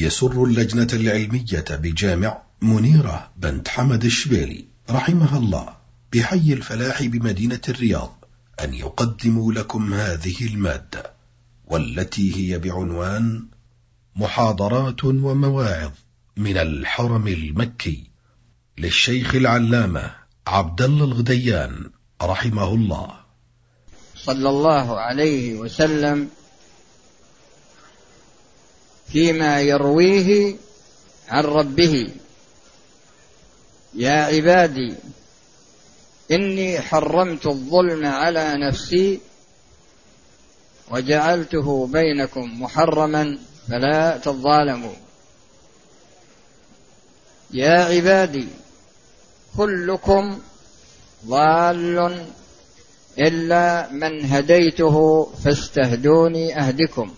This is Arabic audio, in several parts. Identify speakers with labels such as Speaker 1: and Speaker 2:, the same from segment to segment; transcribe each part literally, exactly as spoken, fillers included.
Speaker 1: يسر اللجنة العلمية بجامع منيرة بنت حمد الشبيلي رحمها الله بحي الفلاح بمدينة الرياض أن يقدموا لكم هذه المادة، والتي هي بعنوان محاضرات ومواعظ من الحرم المكي للشيخ العلامة عبد الله الغديان رحمه الله.
Speaker 2: صلى الله عليه وسلم فيما يرويه عن ربه: يا عبادي إني حرمت الظلم على نفسي وجعلته بينكم محرما فلا تظالموا. يا عبادي كلكم ضال إلا من هديته فاستهدوني أهدكم.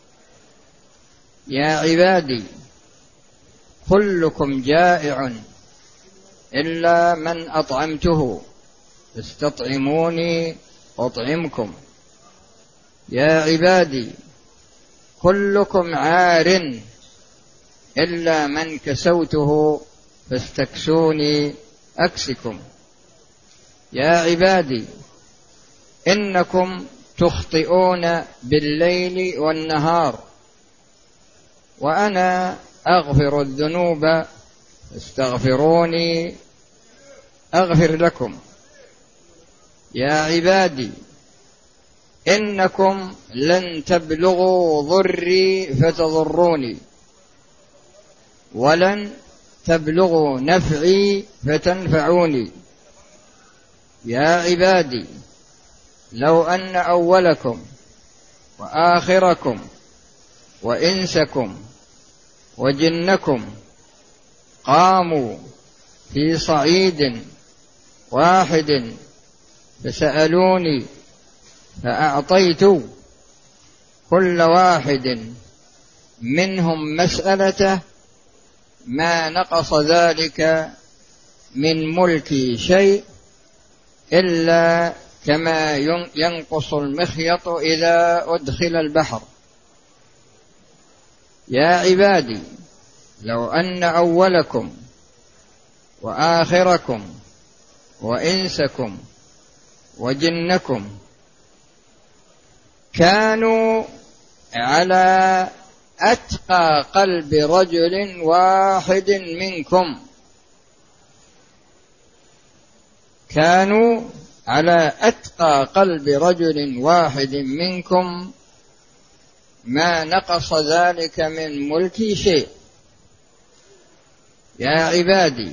Speaker 2: يا عبادي كلكم جائع إلا من أطعمته فاستطعموني أطعمكم. يا عبادي كلكم عار إلا من كسوته فاستكسوني أكسكم. يا عبادي إنكم تخطئون بالليل والنهار وأنا أغفر الذنوب فاستغفروني أغفر لكم. يا عبادي إنكم لن تبلغوا ضري فتضروني ولن تبلغوا نفعي فتنفعوني. يا عبادي لو أن أولكم وآخركم وإنسكم وجنكم قاموا في صعيد واحد فسألوني فأعطيت كل واحد منهم مسألته ما نقص ذلك من ملكي شيء إلا كما ينقص المخيط إذا أدخل البحر. يا عبادي لو أن أولكم وآخركم وإنسكم وجنكم كانوا على أتقى قلب رجل واحد منكم كانوا على أتقى قلب رجل واحد منكم ما نقص ذلك من ملكي شيء. يا عبادي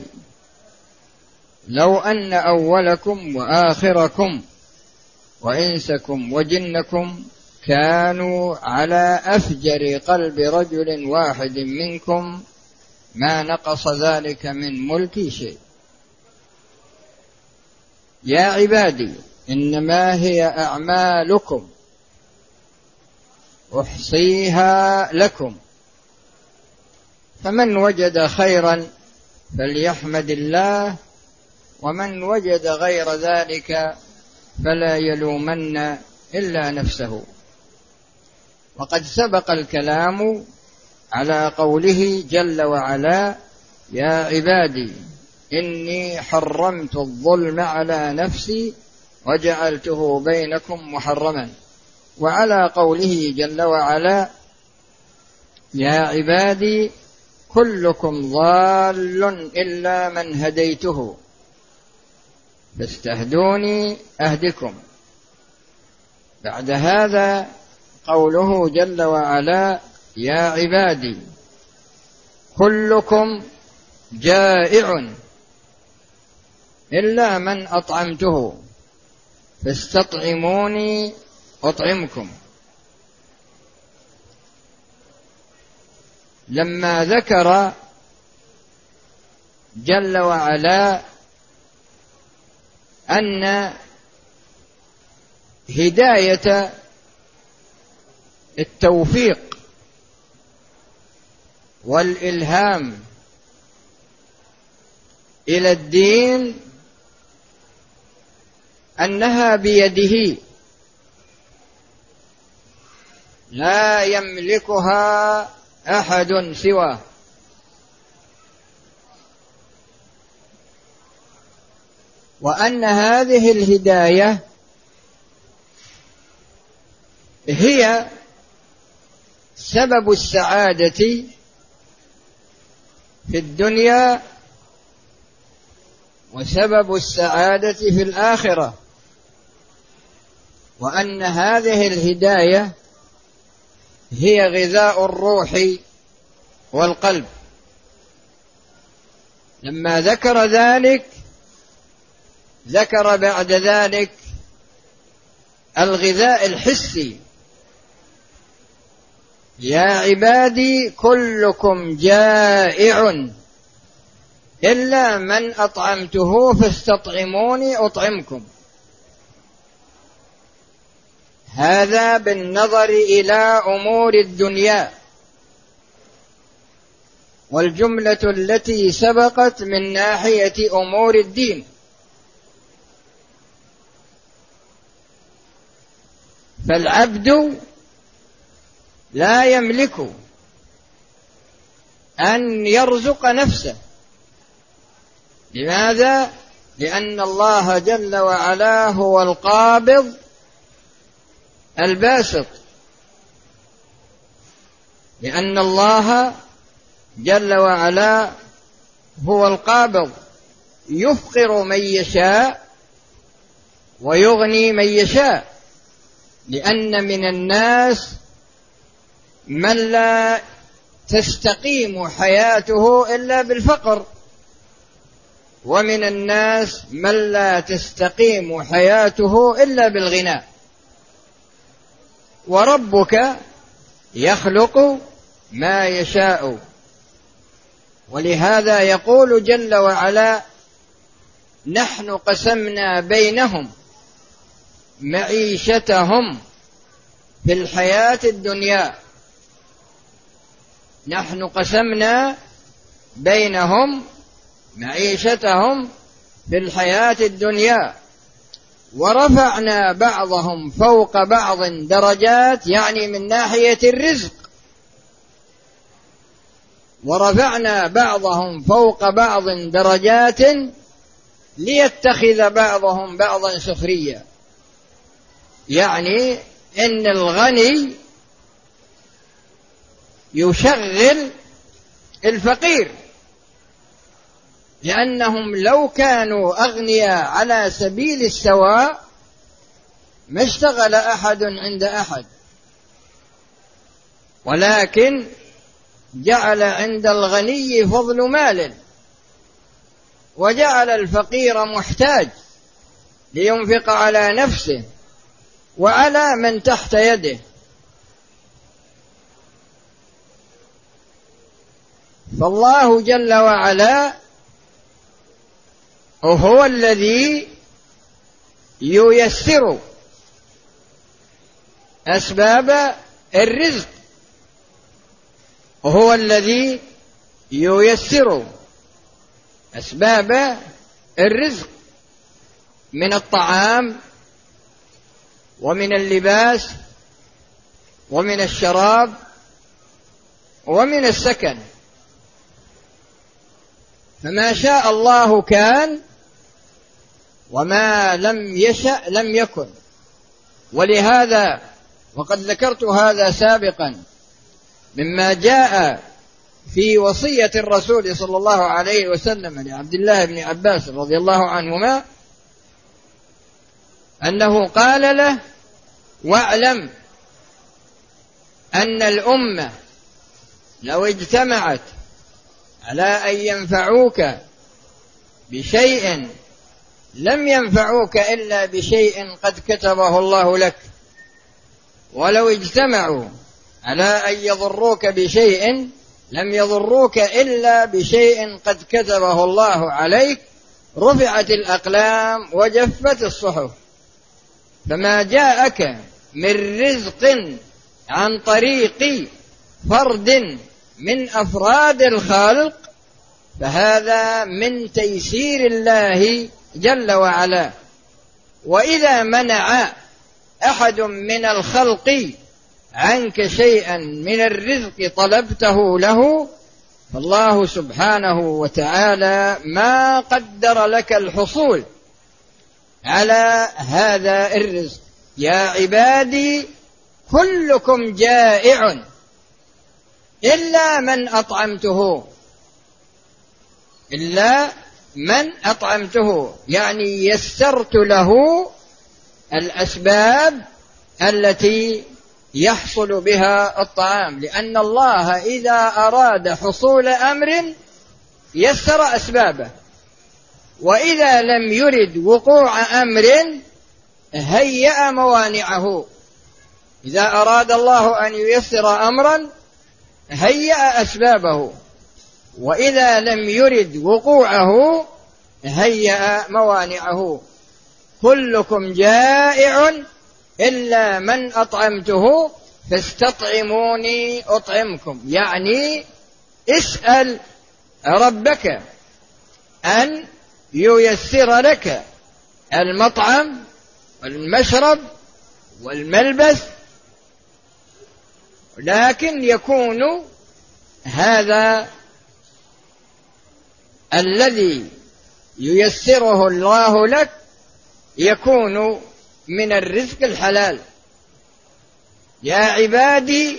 Speaker 2: لو أن أولكم وآخركم وإنسكم وجنكم كانوا على أفجر قلب رجل واحد منكم ما نقص ذلك من ملكي شيء. يا عبادي إنما هي أعمالكم أحصيها لكم فمن وجد خيرا فليحمد الله ومن وجد غير ذلك فلا يلومن إلا نفسه. وقد سبق الكلام على قوله جل وعلا: يا عبادي إني حرمت الظلم على نفسي وجعلته بينكم محرما، وعلى قوله جل وعلا: يا عبادي كلكم ضال إلا من هديته فاستهدوني أهدكم. بعد هذا قوله جل وعلا: يا عبادي كلكم جائع إلا من أطعمته فاستطعموني أطعمكم. لما ذكر جل وعلا أن هداية التوفيق والإلهام إلى الدين أنها بيده لا يملكها أحد سواه. وأن هذه الهداية هي سبب السعادة في الدنيا وسبب السعادة في الآخرة، وأن هذه الهداية هي غذاء الروح والقلب. لما ذكر ذلك ذكر بعد ذلك الغذاء الحسي: يا عبادي كلكم جائع إلا من أطعمته فاستطعموني أطعمكم. هذا بالنظر إلى أمور الدنيا. والجملة التي سبقت من ناحية أمور الدين. فالعبد لا يملك أن يرزق نفسه. لماذا؟ لأن الله جل وعلا هو القابض الباسط. لأن الله جل وعلا هو القابض، يفقر من يشاء ويغني من يشاء. لأن من الناس من لا تستقيم حياته إلا بالفقر، ومن الناس من لا تستقيم حياته إلا بالغنى. وربك يخلق ما يشاء. ولهذا يقول جل وعلا: نحن قسمنا بينهم معيشتهم في الحياة الدنيا. نحن قسمنا بينهم معيشتهم في الحياة الدنيا ورفعنا بعضهم فوق بعض درجات، يعني من ناحية الرزق. ورفعنا بعضهم فوق بعض درجات ليتخذ بعضهم بعضا سخريا. يعني إن الغني يشغل الفقير، لأنهم لو كانوا أغنياء على سبيل السواء ما اشتغل أحد عند أحد، ولكن جعل عند الغني فضل مال وجعل الفقير محتاج لينفق على نفسه وعلى من تحت يده. فالله جل وعلا هو الذي ييسر أسباب الرزق، وهو الذي ييسر أسباب الرزق من الطعام ومن اللباس ومن الشراب ومن السكن. فما شاء الله كان، وما لم يشأ لم يكن. ولهذا وقد ذكرت هذا سابقا مما جاء في وصية الرسول صلى الله عليه وسلم لعبد الله بن عباس رضي الله عنهما، أنه قال له: واعلم أن الأمة لو اجتمعت على أن ينفعوك بشيء لم ينفعوك إلا بشيء قد كتبه الله لك، ولو اجتمعوا على أن يضروك بشيء لم يضروك إلا بشيء قد كتبه الله عليك. رفعت الأقلام وجفت الصحف. فما جاءك من رزق عن طريق فرد من أفراد الخلق فهذا من تيسير الله جل وعلا. وإذا منع أحد من الخلق عنك شيئا من الرزق طلبته له، فالله سبحانه وتعالى ما قدر لك الحصول على هذا الرزق. يا عبادي كلكم جائع إلا من أطعمته، إلا من أطعمته، يعني يسرت له الأسباب التي يحصل بها الطعام، لأن الله إذا أراد حصول أمر يسر أسبابه، وإذا لم يرد وقوع أمر هيأ موانعه. إذا أراد الله أن ييسر أمرا هيأ أسبابه، وإذا لم يرد وقوعه هيأ موانعه. كلكم جائع إلا من أطعمته فاستطعموني أطعمكم، يعني اسأل ربك أن ييسر لك المطعم والمشرب والملبس، لكن يكون هذا الذي ييسره الله لك يكون من الرزق الحلال. يا عبادي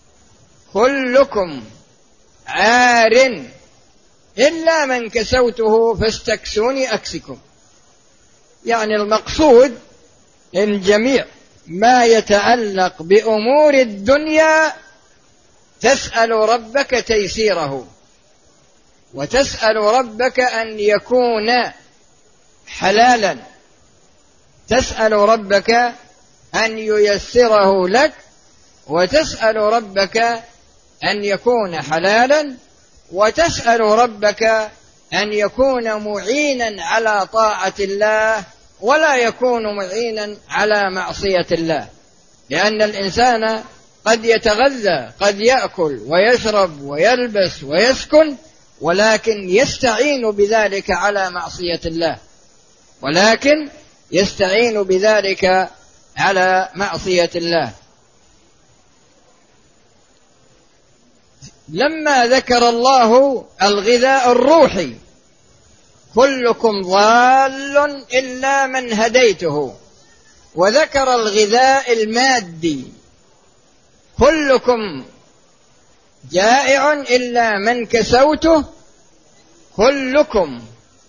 Speaker 2: كلكم عار إلا من كسوته فاستكسوني أكسكم، يعني المقصود إن جميع ما يتعلق بأمور الدنيا تسأل ربك تيسيره، وتسأل ربك أن يكون حلالا، تسأل ربك أن ييسره لك، وتسأل ربك أن يكون حلالا، وتسأل ربك أن يكون معينا على طاعة الله ولا يكون معينا على معصية الله، لأن الإنسان قد يتغذى، قد يأكل ويشرب ويلبس ويسكن، ولكن يستعين بذلك على معصية الله، ولكن يستعين بذلك على معصية الله. لما ذكر الله الغذاء الروحي كلكم ضال إلا من هديته، وذكر الغذاء المادي كلكم جائع إلا من كسوته، كلكم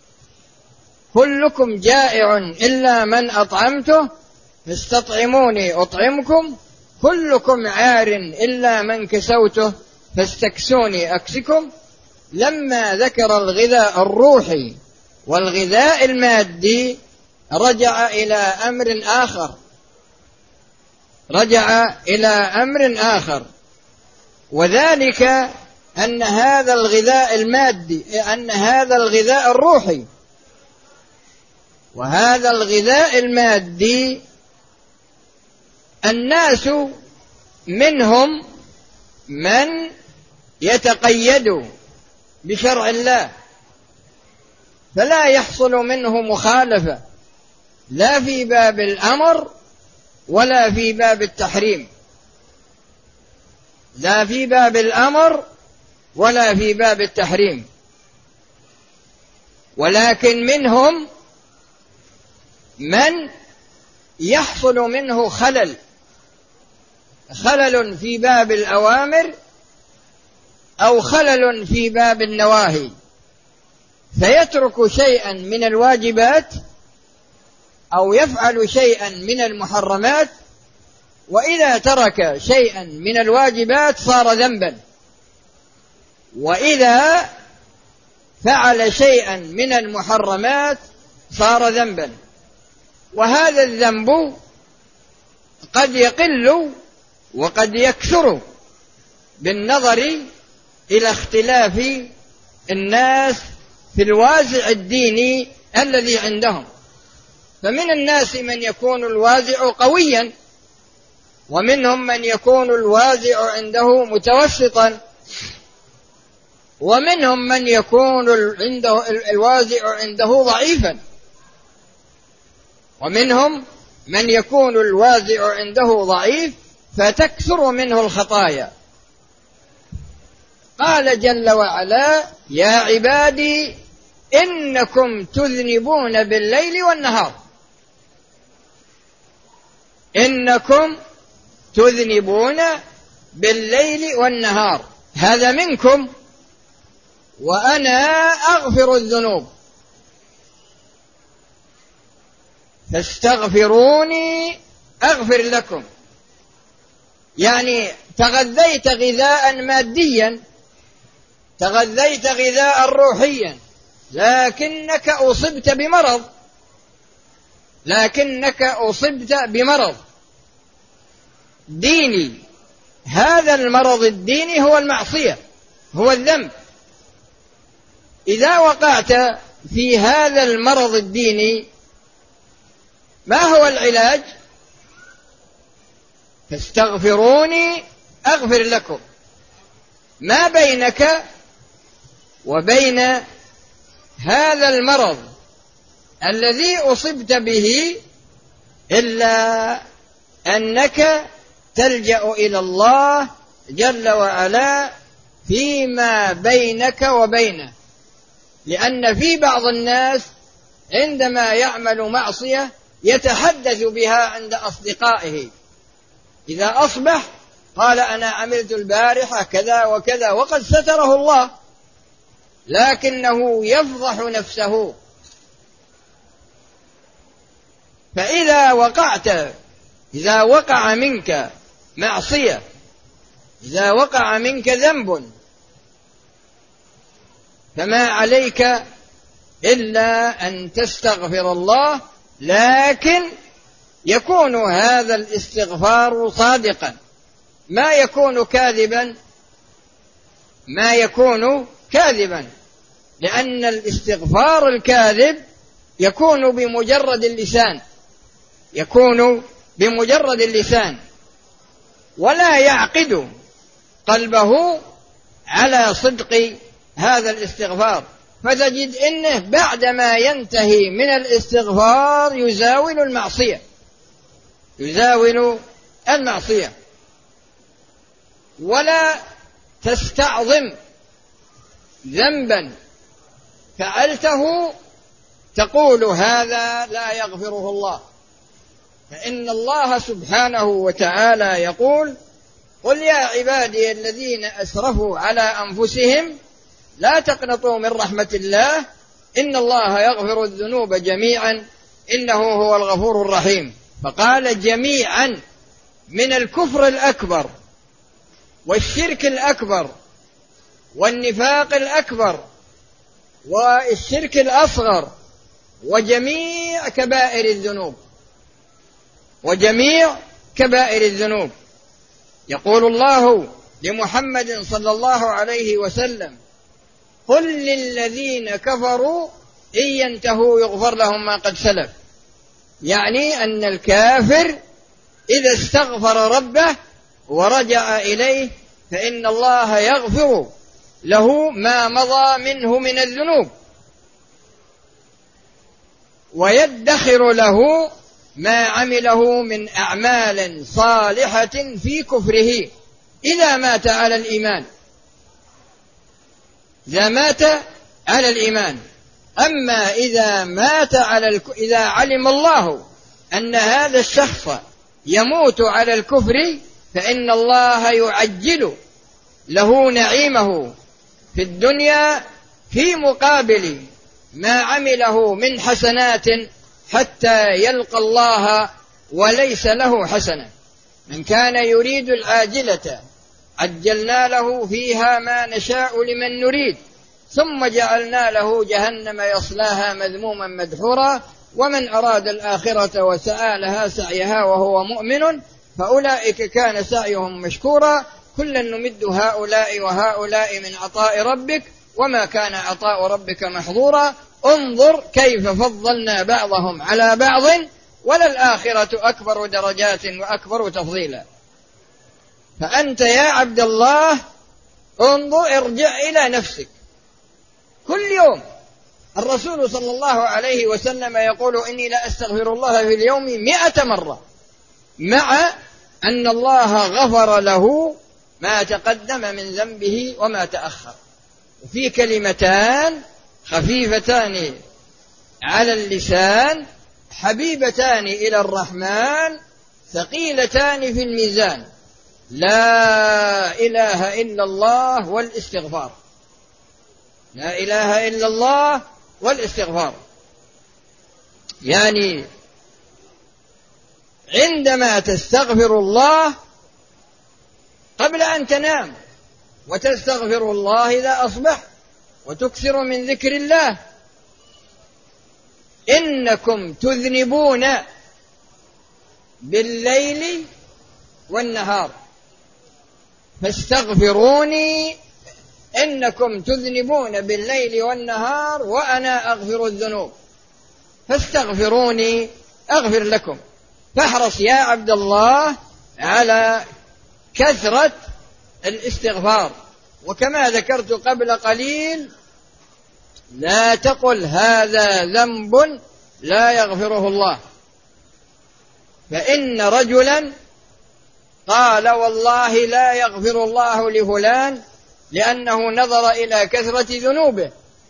Speaker 2: كلكم جائع إلا من أطعمته فاستطعموني أطعمكم، كلكم عار إلا من كسوته فاستكسوني أكسكم. لما ذكر الغذاء الروحي والغذاء المادي رجع إلى أمر آخر، رجع إلى أمر آخر، وذلك أن هذا الغذاء المادي أن هذا الغذاء الروحي وهذا الغذاء المادي الناس منهم من يتقيد بشرع الله فلا يحصل منه مخالفة لا في باب الأمر ولا في باب التحريم، لا في باب الأمر ولا في باب التحريم، ولكن منهم من يحصل منه خلل خلل في باب الأوامر أو خلل في باب النواهي، فيترك شيئا من الواجبات أو يفعل شيئا من المحرمات، وإذا ترك شيئا من الواجبات صار ذنبا، وإذا فعل شيئا من المحرمات صار ذنبا. وهذا الذنب قد يقل وقد يكثر بالنظر إلى اختلاف الناس في الوازع الديني الذي عندهم، فمن الناس من يكون الوازع قويا، ومنهم من يكون الوازع عنده متوسطا، ومنهم من يكون عنده الوازع عنده ضعيفا، ومنهم من يكون الوازع عنده ضعيف فتكثر منه الخطايا. قال جل وعلا: يا عبادي إنكم تذنبون بالليل والنهار، إنكم تذنبون بالليل والنهار، هذا منكم وأنا أغفر الذنوب فاستغفروني أغفر لكم. يعني تغذيت غذاء ماديا، تغذيت غذاء روحيا، لكنك أصبت بمرض، لكنك أصبت بمرض ديني. هذا المرض الديني هو المعصية، هو الذنب. إذا وقعت في هذا المرض الديني ما هو العلاج؟ فاستغفروني أغفر لكم. ما بينك وبين هذا المرض الذي أصبت به إلا أنك تلجأ إلى الله جل وعلا فيما بينك وبينه. لأن في بعض الناس عندما يعمل معصية يتحدث بها عند أصدقائه، إذا أصبح قال: أنا عملت البارحة كذا وكذا، وقد ستره الله، لكنه يفضح نفسه. فإذا وقعت إذا وقع منك معصية، إذا وقع منك ذنب، فما عليك إلا أن تستغفر الله، لكن يكون هذا الاستغفار صادقا، ما يكون كاذبا، ما يكون كاذبا، لأن الاستغفار الكاذب يكون بمجرد اللسان، يكون بمجرد اللسان، ولا يعقد قلبه على صدق هذا الاستغفار. فتجد إنه بعدما ينتهي من الاستغفار يزاول المعصية، يزاول المعصية. ولا تستعظم ذنبا فعلته تقول هذا لا يغفره الله، فإن الله سبحانه وتعالى يقول: قل يا عبادي الذين أسرفوا على أنفسهم لا تقنطوا من رحمة الله إن الله يغفر الذنوب جميعا إنه هو الغفور الرحيم. فقال جميعا من الكفر الأكبر والشرك الأكبر والنفاق الأكبر والشرك الأصغر وجميع كبائر الذنوب، وجميع كبائر الذنوب. يقول الله لمحمد صلى الله عليه وسلم: قل للذين كفروا إن ينتهوا يغفر لهم ما قد سلف. يعني أن الكافر إذا استغفر ربه ورجع إليه فإن الله يغفر له ما مضى منه من الذنوب، ويدخر له ما عمله من أعمال صالحة في كفره إذا مات على الإيمان، إذا مات على الإيمان. أما إذا مات على الك... إذا علم الله أن هذا الشخص يموت على الكفر فإن الله يعجل له نعيمه في الدنيا في مقابل ما عمله من حسنات حتى يلقى الله وليس له حسنة. من كان يريد العاجلة عجلنا له فيها ما نشاء لمن نريد ثم جعلنا له جهنم يصلاها مذموما مدحورا ومن أراد الآخرة وسعى لها سعيها وهو مؤمن فأولئك كان سعيهم مشكورا كلا نمد هؤلاء وهؤلاء من عطاء ربك وما كان عطاء ربك محظورا انظر كيف فضلنا بعضهم على بعض وللآخرة أكبر درجات وأكبر تفضيلا. فأنت يا عبد الله انظر ارجع إلى نفسك كل يوم. الرسول صلى الله عليه وسلم يقول إني لا أستغفر الله في اليوم مئة مرة، مع أن الله غفر له ما تقدم من ذنبه وما تأخر. وفي كلمتان خفيفتان على اللسان حبيبتان إلى الرحمن ثقيلتان في الميزان: لا إله إلا الله والاستغفار. لا إله إلا الله والاستغفار، يعني عندما تستغفر الله قبل أن تنام، وتستغفر الله إذا أصبح، وتكثر من ذكر الله. إنكم تذنبون بالليل والنهار فاستغفروني إنكم تذنبون بالليل والنهار وأنا أغفر الذنوب فاستغفروني أغفر لكم. فاحرص يا عبد الله على كثرة الاستغفار. وكما ذكرت قبل قليل، لا تقل هذا ذنب لا يغفره الله، فإن رجلا قال والله لا يغفر الله لفلان لأنه نظر إلى كثرة ذنوبه،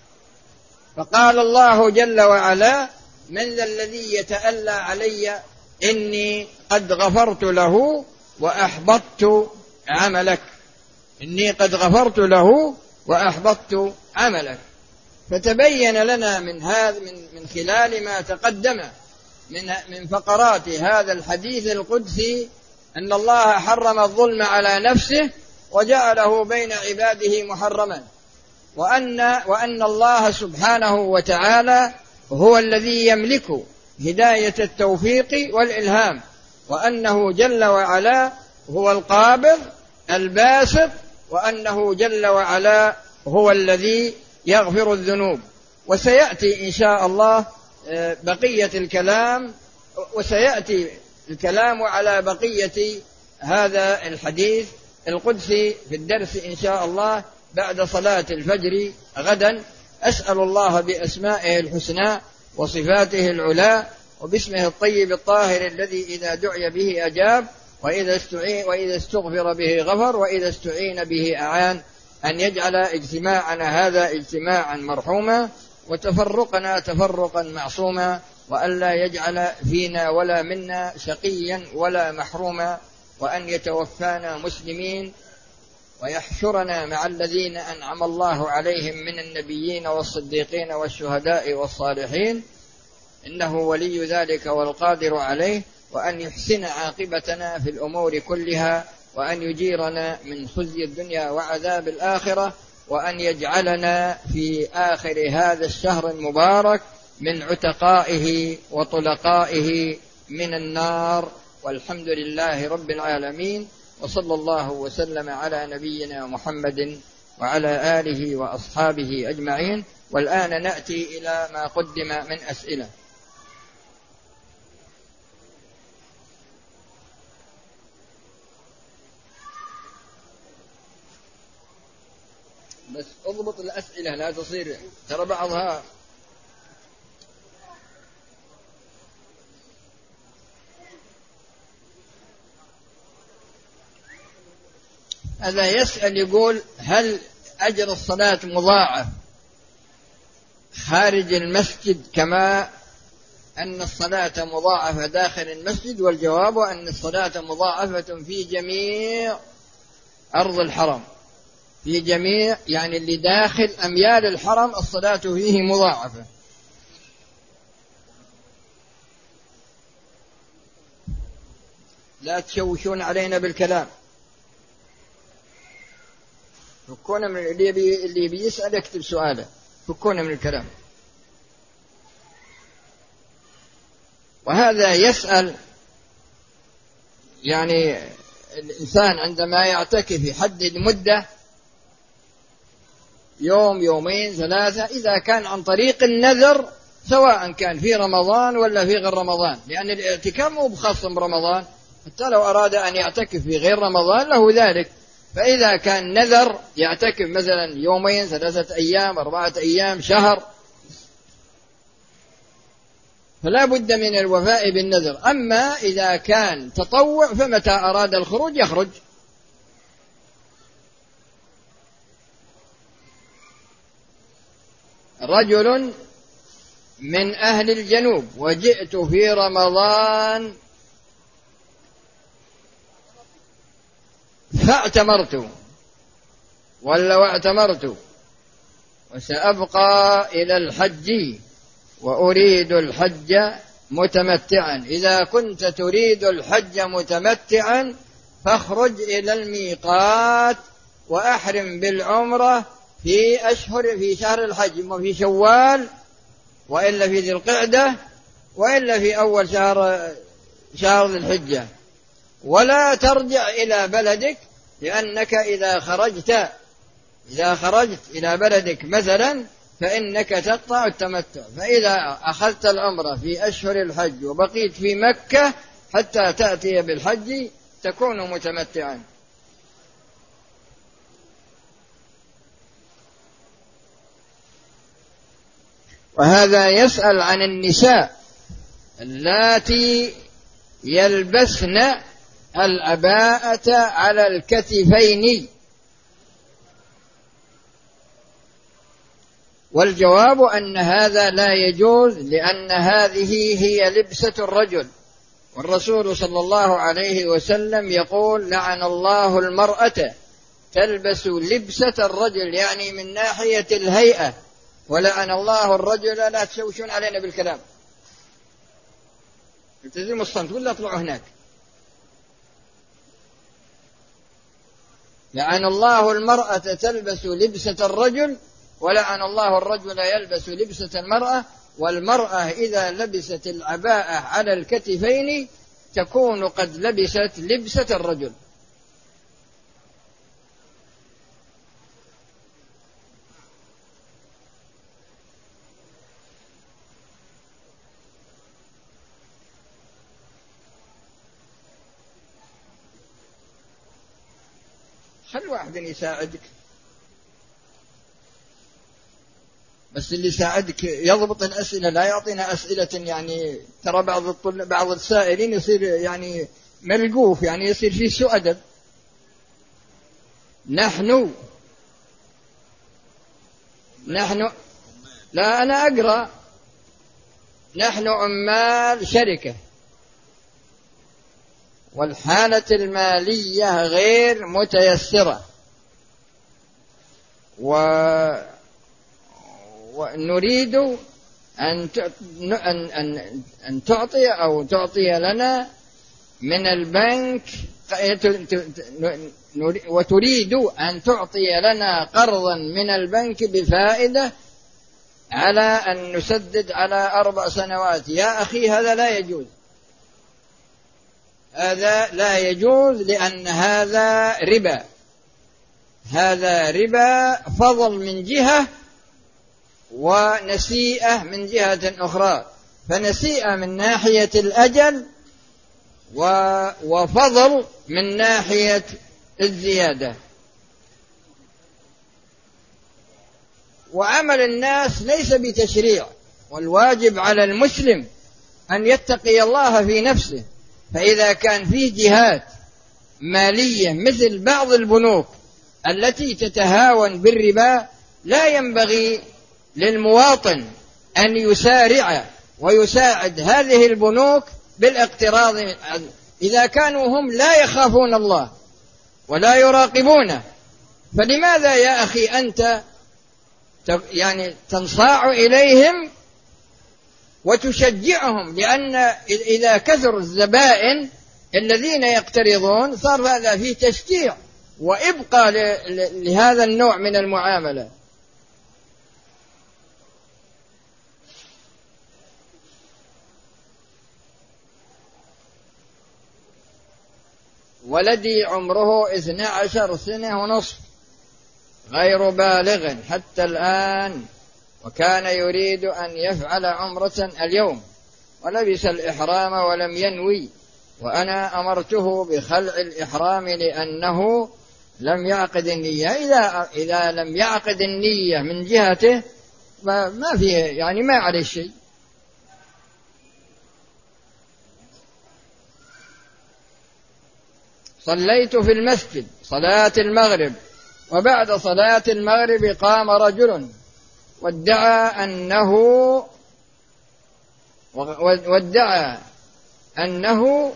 Speaker 2: فقال الله جل وعلا: من ذا الذي يتألى علي إني قد غفرت له وأحبطت عملك. إني قد غفرت له وأحبطت عملك. فتبين لنا من هذا من من خلال ما تقدم من من فقرات هذا الحديث القدسي أن الله حرم الظلم على نفسه وجعله بين عباده محرما، وأن وأن الله سبحانه وتعالى هو الذي يملك هداية التوفيق والإلهام، وأنه جل وعلا هو القابض الباسط، وأنه جل وعلا هو الذي يغفر الذنوب. وسيأتي إن شاء الله بقية الكلام، وسيأتي الكلام على بقية هذا الحديث القدسي في الدرس إن شاء الله بعد صلاة الفجر غدا. أسأل الله بأسمائه الحسنى وصفاته العلى وباسمه الطيب الطاهر الذي إذا دعي به أجاب، وإذا استعين وإذا استغفر به غفر، وإذا استعين به أعان، أن يجعل اجتماعنا هذا اجتماعا مرحوما، وتفرقنا تفرقا معصوما، وأن لا يجعل فينا ولا منا شقيا ولا محروما، وأن يتوفانا مسلمين ويحشرنا مع الذين أنعم الله عليهم من النبيين والصديقين والشهداء والصالحين، إنه ولي ذلك والقادر عليه. وأن يحسن عاقبتنا في الأمور كلها، وأن يجيرنا من خزي الدنيا وعذاب الآخرة، وأن يجعلنا في آخر هذا الشهر المبارك من عتقائه وطلقائه من النار. والحمد لله رب العالمين، وصلى الله وسلم على نبينا محمد وعلى آله وأصحابه أجمعين. والآن نأتي إلى ما قدم من أسئلة. بس اضبط الأسئلة لا تصير، ترى بعضها هذا يسأل يقول: هل أجر الصلاة مضاعف خارج المسجد كما أن الصلاة مضاعفة داخل المسجد؟ والجواب أن الصلاة مضاعفة في جميع أرض الحرم، في جميع يعني اللي داخل أميال الحرم الصلاة فيه مضاعفة. لا تشوشون علينا بالكلام، فكونا من اللي, بي اللي بيسأل يكتب سؤاله، فكونا من الكلام. وهذا يسأل يعني الإنسان عندما يعتكف يحدد مدة، يوم يومين ثلاثة، إذا كان عن طريق النذر سواء كان في رمضان ولا في غير رمضان، لأن الاعتكاف مو بخاص برمضان، حتى لو أراد أن يعتكف في غير رمضان له ذلك. فإذا كان نذر يعتكف مثلا يومين ثلاثة أيام أربعة أيام شهر، فلا بد من الوفاء بالنذر. أما إذا كان تطوع فمتى أراد الخروج يخرج. رجل من أهل الجنوب وجئت في رمضان فاعتمرت ولا واعتمرت وسأبقى إلى الحج وأريد الحج متمتعا. إذا كنت تريد الحج متمتعا فاخرج إلى الميقات وأحرم بالعمرة في أشهر في شهر الحج، وفي شوال وإلا في ذي القعدة وإلا في أول شهر شهر ذي الحجة، ولا ترجع إلى بلدك، لأنك إذا خرجت إذا خرجت إلى بلدك مثلا فإنك تقطع التمتع. فإذا أخذت العمرة في أشهر الحج وبقيت في مكة حتى تأتي بالحج تكون متمتعا. وهذا يسأل عن النساء اللاتي يلبسن العباءة على الكتفين، والجواب أن هذا لا يجوز، لأن هذه هي لبسة الرجل، والرسول صلى الله عليه وسلم يقول: لعن الله المرأة تلبس لبسة الرجل، يعني من ناحية الهيئة، ولعن الله الرجل. لا تشوشون علينا بالكلام، التزموا الصمت ولا اطلعوا هناك. لعن الله المرأة تلبس لبسة الرجل، ولعن الله الرجل يلبس لبسة المرأة. والمرأة إذا لبست العباءة على الكتفين تكون قد لبست لبسة الرجل. خل واحد يساعدك، بس اللي يساعدك يضبط الأسئلة، لا يعطينا أسئلة يعني ترى بعض الطل... بعض السائلين يصير يعني ملقوف، يعني يصير فيه سوء أدب. نحن نحن لا أنا أقرأ. نحن عمال شركة، والحالة المالية غير متيسرة، و ونريد أن أن أن تعطي أو تعطي لنا من البنك، وتريد أن تعطي لنا قرضا من البنك بفائدة على أن نسدد على أربع سنوات. يا أخي هذا لا يجوز، هذا لا يجوز، لأن هذا ربا، هذا ربا فضل من جهة ونسيئة من جهة أخرى. فنسيئة من ناحية الأجل وفضل من ناحية الزيادة. وعمل الناس ليس بتشريع، والواجب على المسلم أن يتقي الله في نفسه. فإذا كان فيه جهات مالية مثل بعض البنوك التي تتهاون بالربا، لا ينبغي للمواطن أن يسارع ويساعد هذه البنوك بالاقتراض. إذا كانوا هم لا يخافون الله ولا يراقبونه، فلماذا يا أخي أنت يعني تنصاع إليهم وتشجعهم؟ لأن إذا كثر الزبائن الذين يقترضون صار هذا فيه تشجيع وإبقى لهذا النوع من المعاملة. ولدي عمره اثنتا عشرة سنة ونصف، غير بالغ حتى الآن، وكان يريد أن يفعل عمرة اليوم، ولبس الإحرام ولم ينوي، وأنا أمرته بخلع الإحرام لأنه لم يعقد النية. إذا إذا لم يعقد النية من جهته ما فيه يعني ما عليه شيء. صليت في المسجد صلاة المغرب، وبعد صلاة المغرب قام رجل وادعى أنه وادعى أنه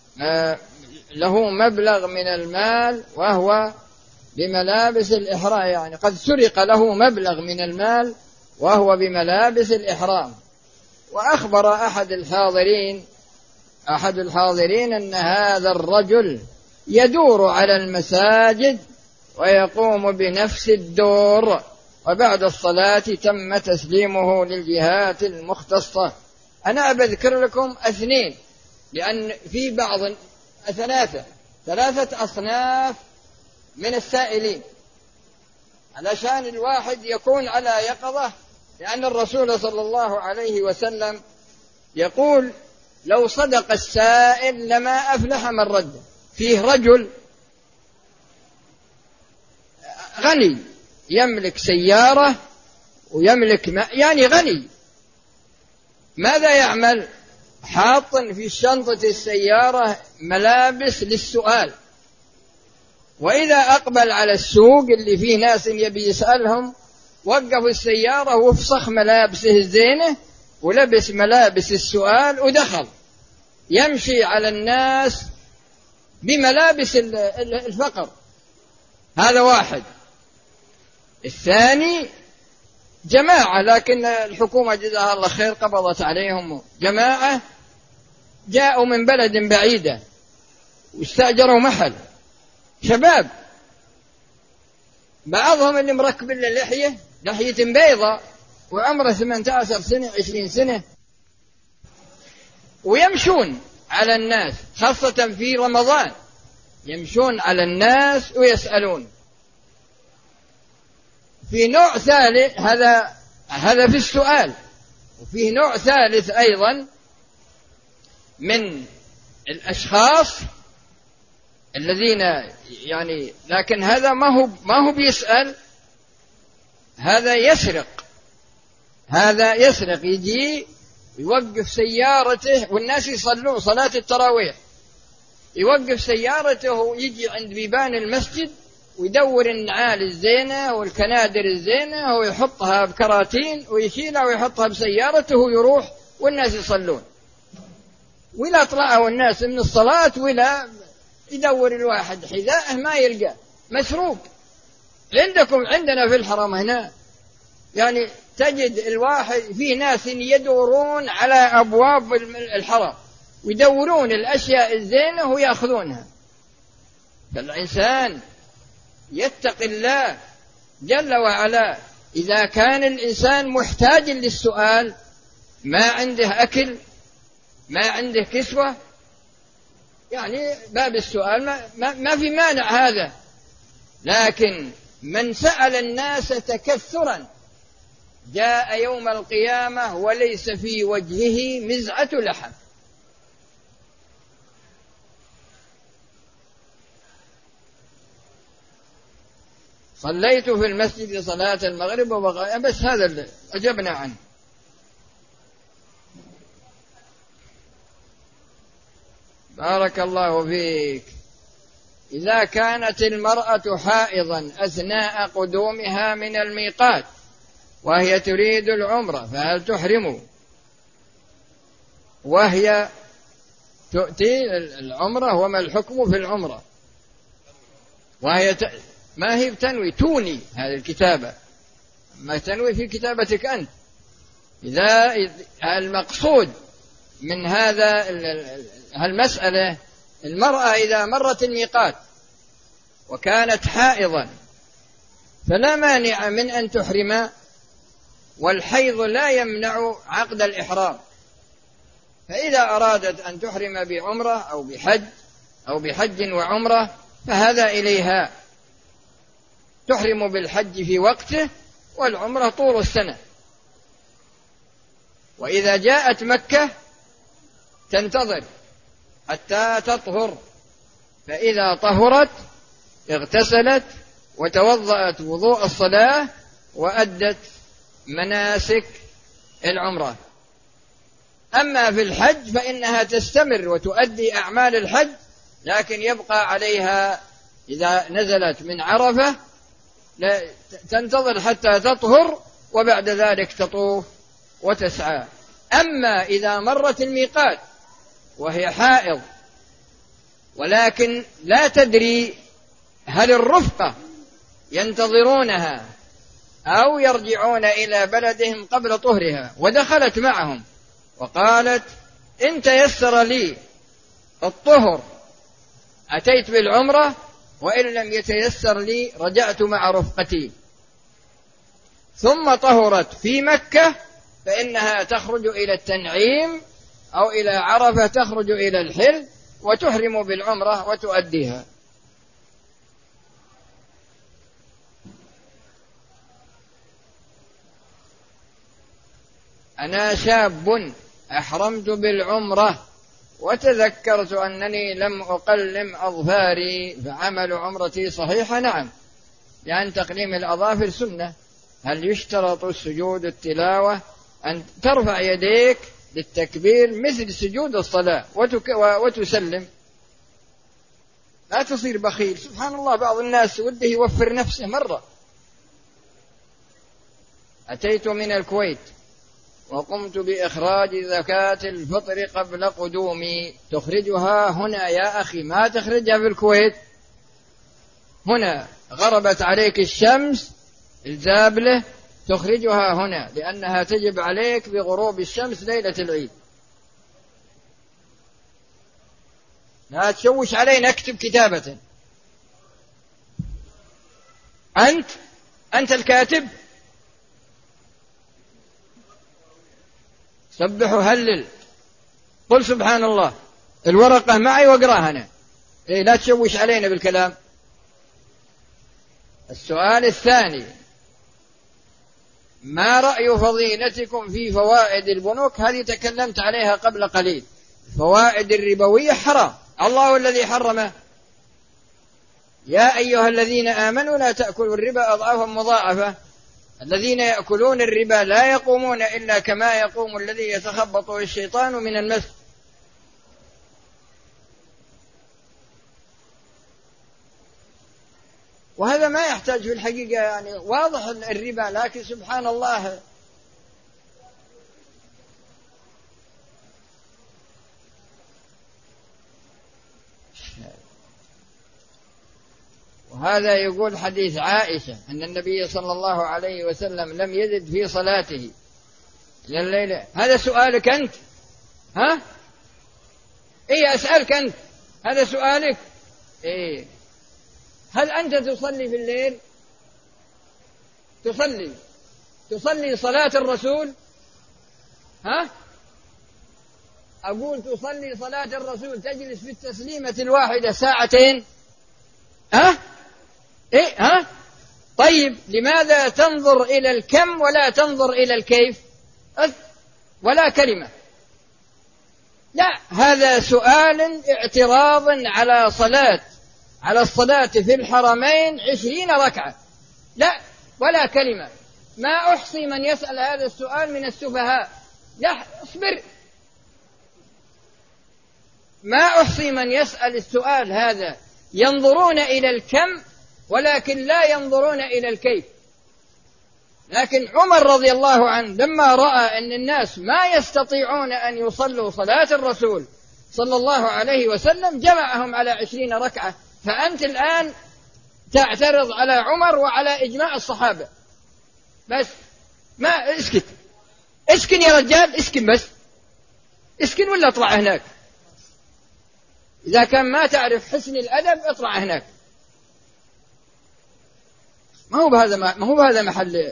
Speaker 2: له مبلغ من المال وهو بملابس الإحرام، يعني قد سرق له مبلغ من المال وهو بملابس الإحرام. وأخبر أحد الحاضرين أحد الحاضرين أن هذا الرجل يدور على المساجد ويقوم بنفس الدور، وبعد الصلاة تم تسليمه للجهات المختصة. أنا بذكر لكم اثنين، لأن في بعض ثلاثة ثلاثة أصناف من السائلين، علشان الواحد يكون على يقظة، لأن الرسول صلى الله عليه وسلم يقول: لو صدق السائل لما أفلح من رد. فيه رجل غني يملك سيارة ويملك ما يعني غني، ماذا يعمل؟ حاط في شنطة السيارة ملابس للسؤال، وإذا أقبل على السوق اللي فيه ناس يبي يسألهم وقف السيارة وفسخ ملابسه الزينة ولبس ملابس السؤال ودخل يمشي على الناس بملابس الفقر. هذا واحد. الثاني جماعة، لكن الحكومة جزاها الله خير قبضت عليهم، جماعة جاءوا من بلد بعيدة واستأجروا محل، شباب، بعضهم اللي مركب اللحية لحية بيضة وعمره ثمانية عشر سنة عشرين سنة، ويمشون على الناس خاصة في رمضان، يمشون على الناس ويسألون. في نوع ثالث، هذا هذا في السؤال، وفيه نوع ثالث أيضا من الأشخاص الذين يعني، لكن هذا ما هو ما هو بيسأل، هذا يسرق. هذا يسرق، يجي يوقف سيارته والناس يصلون صلاة التراويح، يوقف سيارته ويجي عند بيبان المسجد ويدور النعال الزينة والكنادر الزينة ويحطها بكراتين ويشيلها ويحطها بسيارته ويروح والناس يصلون، ولا طلعوا الناس من الصلاة ولا يدور الواحد حذاءه ما يلقى، مسروق. عندكم عندنا في الحرم هنا يعني تجد الواحد في ناس يدورون على أبواب الحرم ويدورون الأشياء الزينة ويأخذونها. فالإنسان يتقي الله جل وعلا. إذا كان الإنسان محتاج للسؤال، ما عنده أكل ما عنده كسوة، يعني باب السؤال ما, ما, ما في مانع هذا. لكن من سأل الناس تكثرا جاء يوم القيامة وليس في وجهه مزعة لحم. صليت في المسجد صلاة المغرب وبقى بس هذا اللي أجبنا عنه. بارك الله فيك. إذا كانت المرأة حائضا أثناء قدومها من الميقات وهي تريد العمرة فهل تحرم وهي تؤتي العمرة؟ وما الحكم في العمرة وهي ت... ما هي بتنوي توني هذه الكتابة، ما تنوي في كتابتك أنت. إذا المقصود من هذا المسألة المرأة إذا مرت الميقات وكانت حائضا فلا مانع من أن تحرم، والحيض لا يمنع عقد الإحرام. فإذا أرادت أن تحرم بعمرة أو بحج أو بحج وعمرة فهذا إليها، تحرم بالحج في وقته والعمرة طول السنة. وإذا جاءت مكة تنتظر حتى تطهر، فإذا طهرت اغتسلت وتوضأت وضوء الصلاة وأدت مناسك العمرة. أما في الحج فإنها تستمر وتؤدي أعمال الحج لكن يبقى عليها إذا نزلت من عرفة تنتظر حتى تطهر وبعد ذلك تطوف وتسعى. أما إذا مرت الميقات وهي حائض ولكن لا تدري هل الرفقة ينتظرونها أو يرجعون إلى بلدهم قبل طهرها، ودخلت معهم وقالت إن تيسر لي الطهر أتيت بالعمرة وإن لم يتيسر لي رجعت مع رفقتي، ثم طهرت في مكة فإنها تخرج إلى التنعيم أو إلى عرفة تخرج إلى الحل وتحرم بالعمرة وتؤديها. أنا شاب أحرمت بالعمرة وتذكرت أنني لم أقلم أظفاري فعمل عمرتي صحيحة. نعم، لأن تقليم الأظافر سنة. هل يشترط السجود التلاوة أن ترفع يديك للتكبير مثل سجود الصلاة وتسلم؟ لا تصير بخيل. سبحان الله، بعض الناس وده يوفر نفسه مرة. أتيت من الكويت وقمت بإخراج زكاة الفطر قبل قدومي، تخرجها هنا يا أخي، ما تخرجها في الكويت. هنا غربت عليك الشمس الزابلة تخرجها هنا، لأنها تجب عليك بغروب الشمس ليلة العيد. لا تشوش علينا، اكتب كتابة. أنت أنت الكاتب. سبح وهلل، قل سبحان الله. الورقة معي واقراها أنا. إيه، لا تشوش علينا بالكلام. السؤال الثاني: ما رأي فضيلتكم في فوائد البنوك؟ هذه تكلمت عليها قبل قليل. فوائد الربوية حرام، الله الذي حرمه. يا أيها الذين آمنوا لا تأكلوا الربا أضعافا مضاعفة. الذين يأكلون الربا لا يقومون إلا كما يقوم الذي يتخبطه الشيطان من المس. وهذا ما يحتاج في الحقيقة، يعني واضح الربا، لكن سبحان الله وهذا يقول حديث عائشة أن النبي صلى الله عليه وسلم لم يزد في صلاته إلى الليلة. هذا سؤالك أنت؟ ها؟ إيه، أسألك أنت، هذا سؤالك؟ إيه، هل أنت تصلي في الليل؟ تصلي تصلي صلاة الرسول؟ ها؟ أقول تصلي صلاة الرسول تجلس في التسليمة الواحدة ساعتين؟ ها؟ إيه؟ ها؟ طيب لماذا تنظر إلى الكم ولا تنظر إلى الكيف؟ ولا كلمة. لا، هذا سؤال اعتراض على صلاة على الصلاة في الحرمين عشرين ركعة. لا، ولا كلمة. ما أحصي من يسأل هذا السؤال من السفهاء. لا، اصبر. ما أحصي من يسأل السؤال هذا. ينظرون إلى الكم ولكن لا ينظرون إلى الكيف. لكن عمر رضي الله عنه لما رأى أن الناس ما يستطيعون أن يصلوا صلاة الرسول صلى الله عليه وسلم جمعهم على عشرين ركعة. فأنت الآن تعترض على عمر وعلى إجماع الصحابة. بس ما اسكت، اسكن يا رجال، اسكن بس، اسكن ولا اطلع هناك. إذا كان ما تعرف حسن الأدب اطلع هناك. ما هو بهذا ما هو بهذا محل.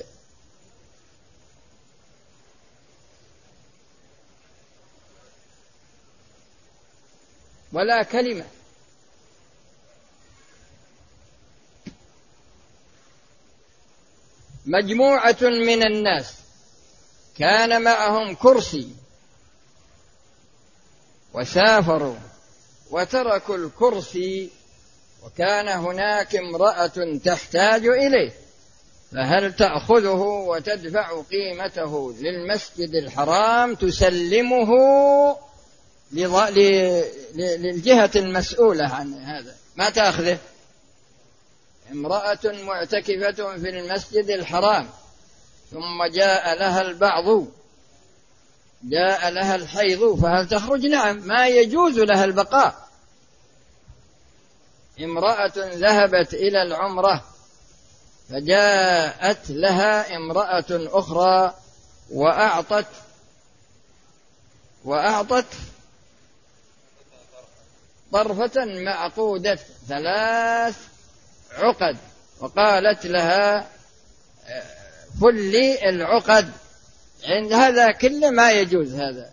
Speaker 2: ولا كلمة. مجموعة من الناس كان معهم كرسي وسافروا وتركوا الكرسي وكان هناك امرأة تحتاج إليه، فهل تأخذه وتدفع قيمته للمسجد الحرام تسلمه للجهة المسؤولة عن هذا، ما تأخذه. امرأة معتكفة في المسجد الحرام ثم جاء لها البعض، جاء لها الحيض، فهل تخرج؟ نعم، ما يجوز لها البقاء. امرأة ذهبت إلى العمرة فجاءت لها امرأة أخرى وأعطت وأعطت طرفة معقودة ثلاث عقد، وقالت لها فلي العقد، عند هذا كله ما يجوز هذا.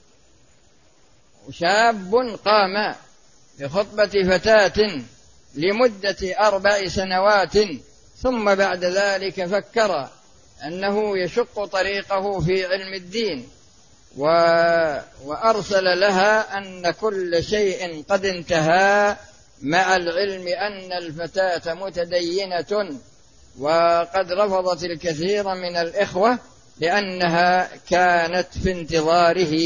Speaker 2: وشاب قام بخطبة فتاة لمدة أربع سنوات ثم بعد ذلك فكر أنه يشق طريقه في علم الدين و... وأرسل لها أن كل شيء قد انتهى، مع العلم أن الفتاة متدينة وقد رفضت الكثير من الإخوة لأنها كانت في انتظاره.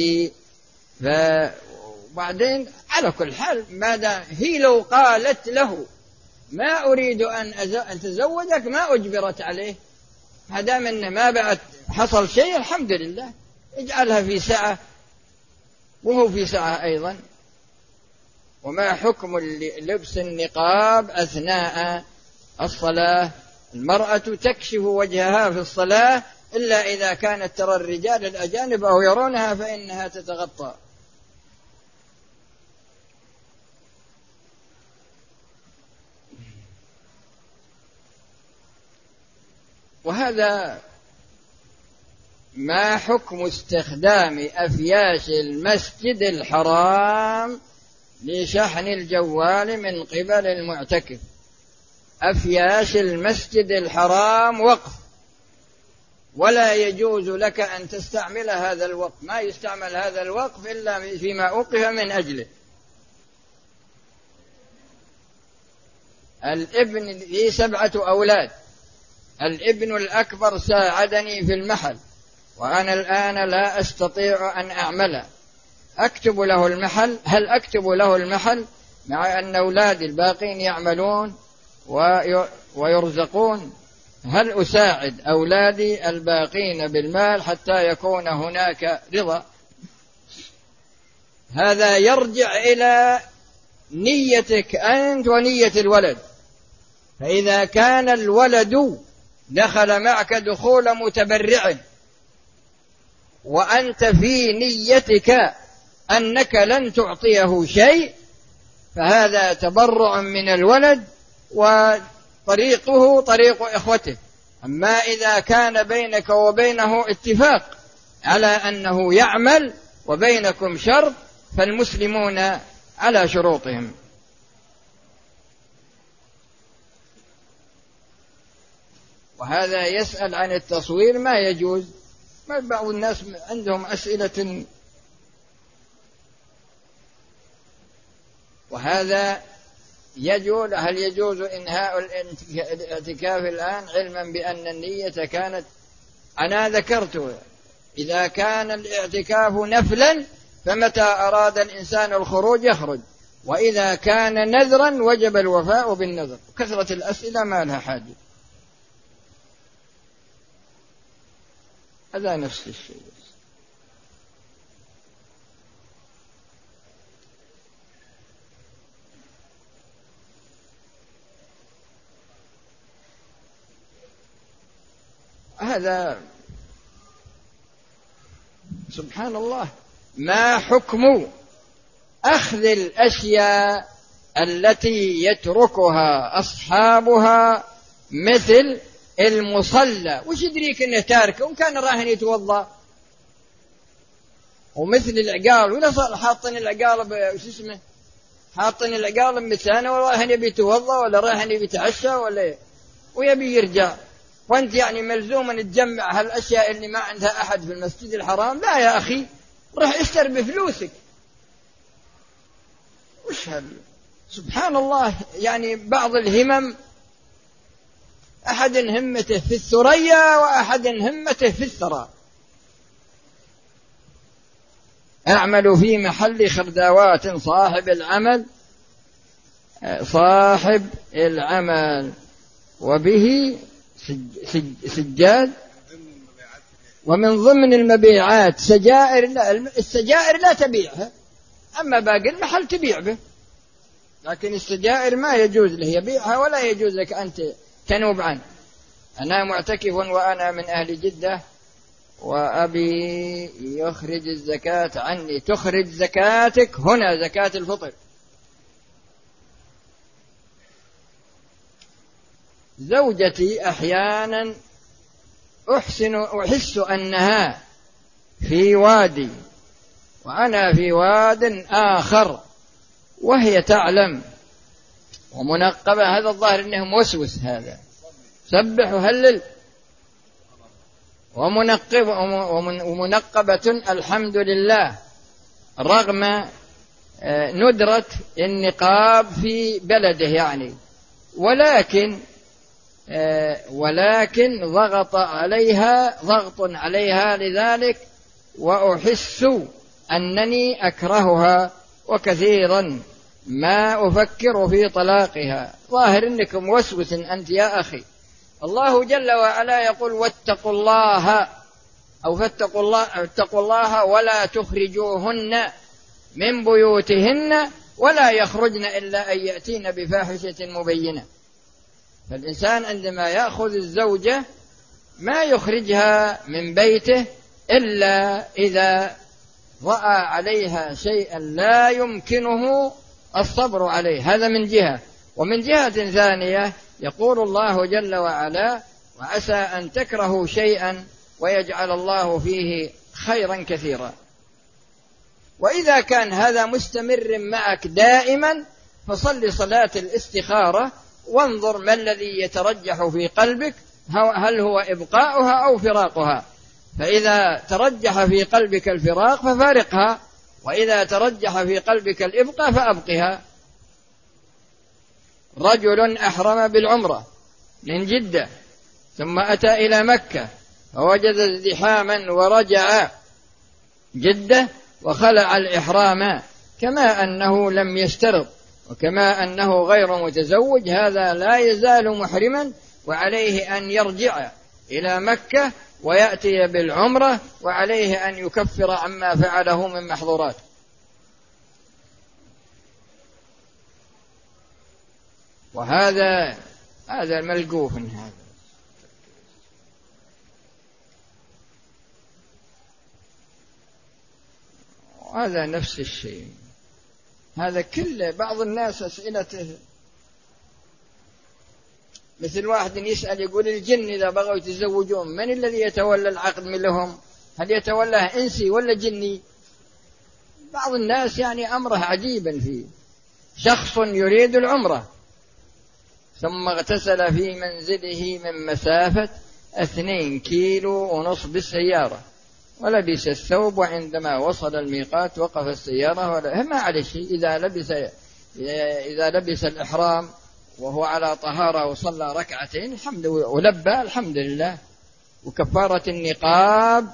Speaker 2: وبعدين على كل حال ماذا هي لو قالت له ما أريد أن أتزوجك ما أجبرت عليه، ما دام إن ما بعد حصل شيء الحمد لله، اجعلها في سعة وهو في سعة أيضا. وما حكم لبس النقاب أثناء الصلاة؟ المرأة تكشف وجهها في الصلاة إلا إذا كانت ترى الرجال الأجانب أو يرونها فإنها تتغطى. وهذا ما حكم استخدام أفياش المسجد الحرام لشحن الجوال من قبل المعتكف؟ أفياش المسجد الحرام وقف، ولا يجوز لك أن تستعمل هذا الوقف، ما يستعمل هذا الوقف إلا فيما أوقف من أجله. الابن لي سبعة أولاد، الابن الأكبر ساعدني في المحل وأنا الآن لا أستطيع أن أعمل، أكتب له المحل. هل أكتب له المحل مع أن أولادي الباقين يعملون ويرزقون؟ هل أساعد أولادي الباقين بالمال حتى يكون هناك رضا؟ هذا يرجع إلى نيتك أنت ونية الولد. فإذا كان الولد دخل معك دخول متبرع وأنت في نيتك أنك لن تعطيه شيء فهذا تبرع من الولد وطريقه طريق إخوته. أما إذا كان بينك وبينه اتفاق على أنه يعمل وبينكم شرط فالمسلمون على شروطهم. وهذا يسأل عن التصوير ما يجوز. بعض الناس عندهم أسئلة، وهذا يجوز. هل يجوز إنهاء الاعتكاف الآن علما بأن النية كانت؟ أنا ذكرت إذا كان الاعتكاف نفلا فمتى أراد الإنسان الخروج يخرج، وإذا كان نذرا وجب الوفاء بالنذر. كثرة الأسئلة ما لها حاجة، هذا نفس الشيء. هذا سبحان الله. ما حكم أخذ الأشياء التي يتركها أصحابها مثل المصلى؟ وش يدريك انه تاركه وان كان راهن يتوضا؟ ومثل العقال، ولا صار حاطين العقال وش اسمه حاطين العقال بمثانه وراهن يبي يتوضا ولا راهن يبي يتعشى ولا ويبي يرجع، وانت يعني ملزوم ان تجمع هالاشياء اللي ما عندها احد في المسجد الحرام. لا يا اخي، روح اشتر بفلوسك. وش هال سبحان الله. يعني بعض الهمم أحد همته في الثريا وأحد همته في الثرى. أعمل في محل خرداوات صاحب العمل صاحب العمل وبه سجاد. ومن ضمن المبيعات سجائر، لا السجائر لا تبيعها، أما باقي المحل تبيع به، لكن السجائر ما يجوز له يبيعها ولا يجوز لك أن تنوب عنه. أنا معتكف وأنا من أهل جدة وأبي يخرج الزكاة عني، تخرج زكاتك هنا زكاة الفطر. زوجتي أحيانا أحسن أحس أنها في وادي وأنا في واد آخر وهي تعلم ومنقبة. هذا الظاهر أنه موسوس، هذا سبح وهلل ومنقب ومنقبة الحمد لله رغم ندرة النقاب في بلده يعني، ولكن ولكن ضغط عليها ضغط عليها لذلك، وأحس أنني أكرهها وكثيرا ما أفكر في طلاقها. ظاهر أنك موسوس أنت يا أخي. الله جل وعلا يقول واتقوا الله أو فاتقوا الله اتقوا الله ولا تخرجوهن من بيوتهن ولا يخرجن إلا أن يأتين بفاحشة مبينة. فالإنسان عندما يأخذ الزوجة ما يخرجها من بيته إلا إذا رأى عليها شيئا لا يمكنه الصبر عليه، هذا من جهة. ومن جهة ثانية يقول الله جل وعلا وعسى أن تكرهوا شيئا ويجعل الله فيه خيرا كثيرا. وإذا كان هذا مستمر معك دائما فصل صلاة الاستخارة وانظر ما الذي يترجح في قلبك، هل هو إبقاؤها أو فراقها. فإذا ترجح في قلبك الفراق ففارقها، وإذا ترجح في قلبك الإبقاء فأبقها. رجل أحرم بالعمرة من جدة ثم أتى إلى مكة فوجد ازدحاما ورجع جدة وخلع الإحرام كما أنه لم يشترط وكما أنه غير متزوج، هذا لا يزال محرما وعليه أن يرجع إلى مكة ويأتي بالعمرة وعليه أن يكفر عما فعله من محظورات. وهذا هذا ملقوف هذا. وهذا نفس الشيء. هذا كله بعض الناس أسئلته مثل واحد يسأل يقول الجن إذا بغوا يتزوجون من الذي يتولى العقد منهم؟ هل يتولاه إنسي ولا جني؟ بعض الناس يعني أمره عجيبا فيه. شخص يريد العمرة ثم اغتسل في منزله من مسافة اثنين كيلو ونصف بالسيارة ولبس الثوب، وعندما وصل الميقات وقف السيارة ولا ما عليه شيء. إذا لبس إذا لبس الإحرام وهو على طهارة وصلى ركعتين الحمد لله ولبى الحمد لله. وكفارة النقاب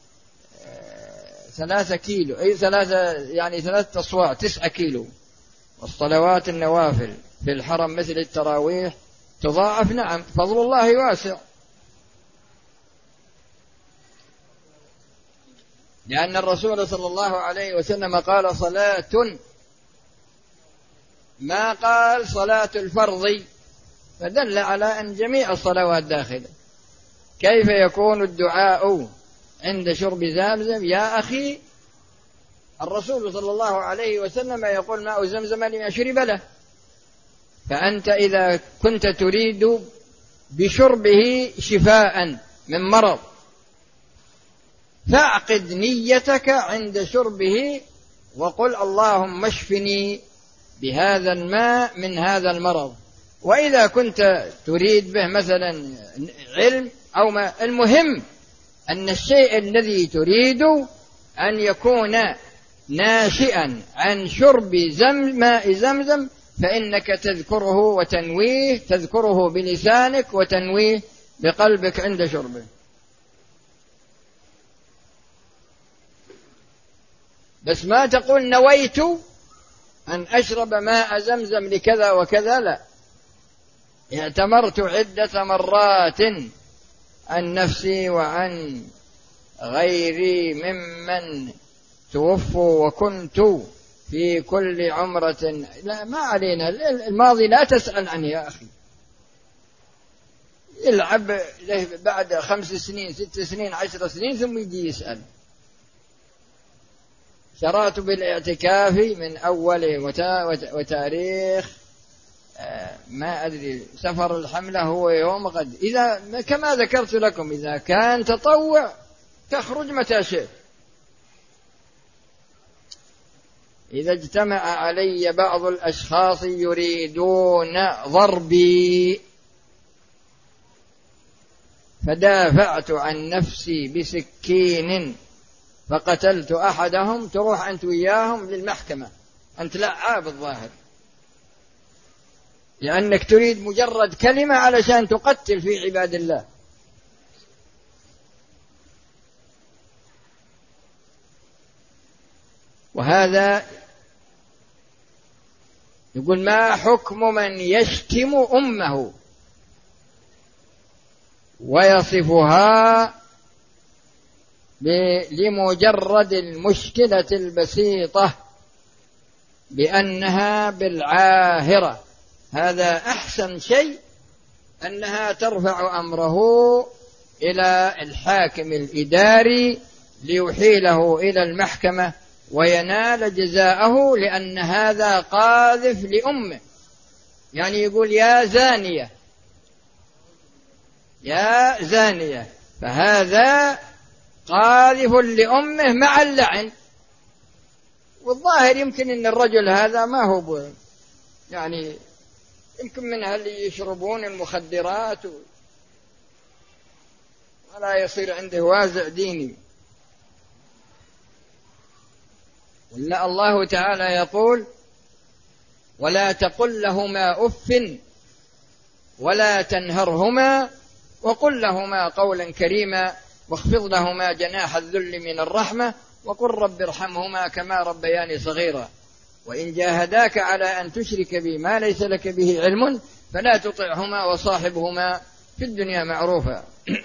Speaker 2: ثلاثة كيلو أي ثلاثة يعني ثلاثة أصواع تسعة كيلو. والصلوات النوافل في الحرم مثل التراويح تضاعف. نعم فضل الله واسع، لأن الرسول صلى الله عليه وسلم قال صلاة، ما قال صلاة الفرض، فدل على أن جميع الصلوات داخلة. كيف يكون الدعاء عند شرب زمزم؟ يا أخي الرسول صلى الله عليه وسلم يقول ماء زمزم لما شرب له، فأنت إذا كنت تريد بشربه شفاء من مرض فاعقد نيتك عند شربه وقل اللهم اشفني بهذا الماء من هذا المرض. وإذا كنت تريد به مثلا علم أو ما، المهم أن الشيء الذي تريد أن يكون ناشئا عن شرب زم ماء زمزم، فإنك تذكره وتنويه، تذكره بلسانك وتنويه بقلبك عند شربه. بس ما تقول نويت أن أشرب ماء زمزم لكذا وكذا، لا، اعتمرت عدة مرات عن نفسي وعن غيري ممن توفوا، وكنت في كل عمرة. لا، ما علينا، الماضي لا تسأل عنه يا أخي. يلعب بعد خمس سنين ست سنين عشر سنين ثم يجي يسأل. شرعت بالاعتكاف من أول وتاريخ ما أدري سفر الحملة هو يوم غد. إذا كما ذكرت لكم إذا كان تطوع تخرج متى شئت. إذا اجتمع علي بعض الأشخاص يريدون ضربي فدافعت عن نفسي بسكين فقتلت أحدهم، تروح أنت وياهم للمحكمة، أنت لعاب الظاهر، لأنك تريد مجرد كلمة علشان تقتل في عباد الله. وهذا يقول ما حكم من يشتم أمه ويصفها لمجرد المشكلة البسيطة بأنها بالعاهرة؟ هذا أحسن شيء أنها ترفع أمره إلى الحاكم الإداري ليحيله إلى المحكمة وينال جزاءه، لأن هذا قاذف لأمه. يعني يقول يا زانية يا زانية، فهذا قاذف لأمه مع اللعن. والظاهر يمكن أن الرجل هذا ما هو يعني يمكن من اللي يشربون المخدرات ولا يصير عنده وازع ديني. ولا الله تعالى يقول ولا تقل لهما أف ولا تنهرهما وقل لهما قولا كريما واخفض لهما جناح الذل من الرحمة وقل رب ارحمهما كما ربياني صغيرا وإن جاهداك على أن تشرك بي ما ليس لك به علم فلا تطعهما وصاحبهما في الدنيا معروفا.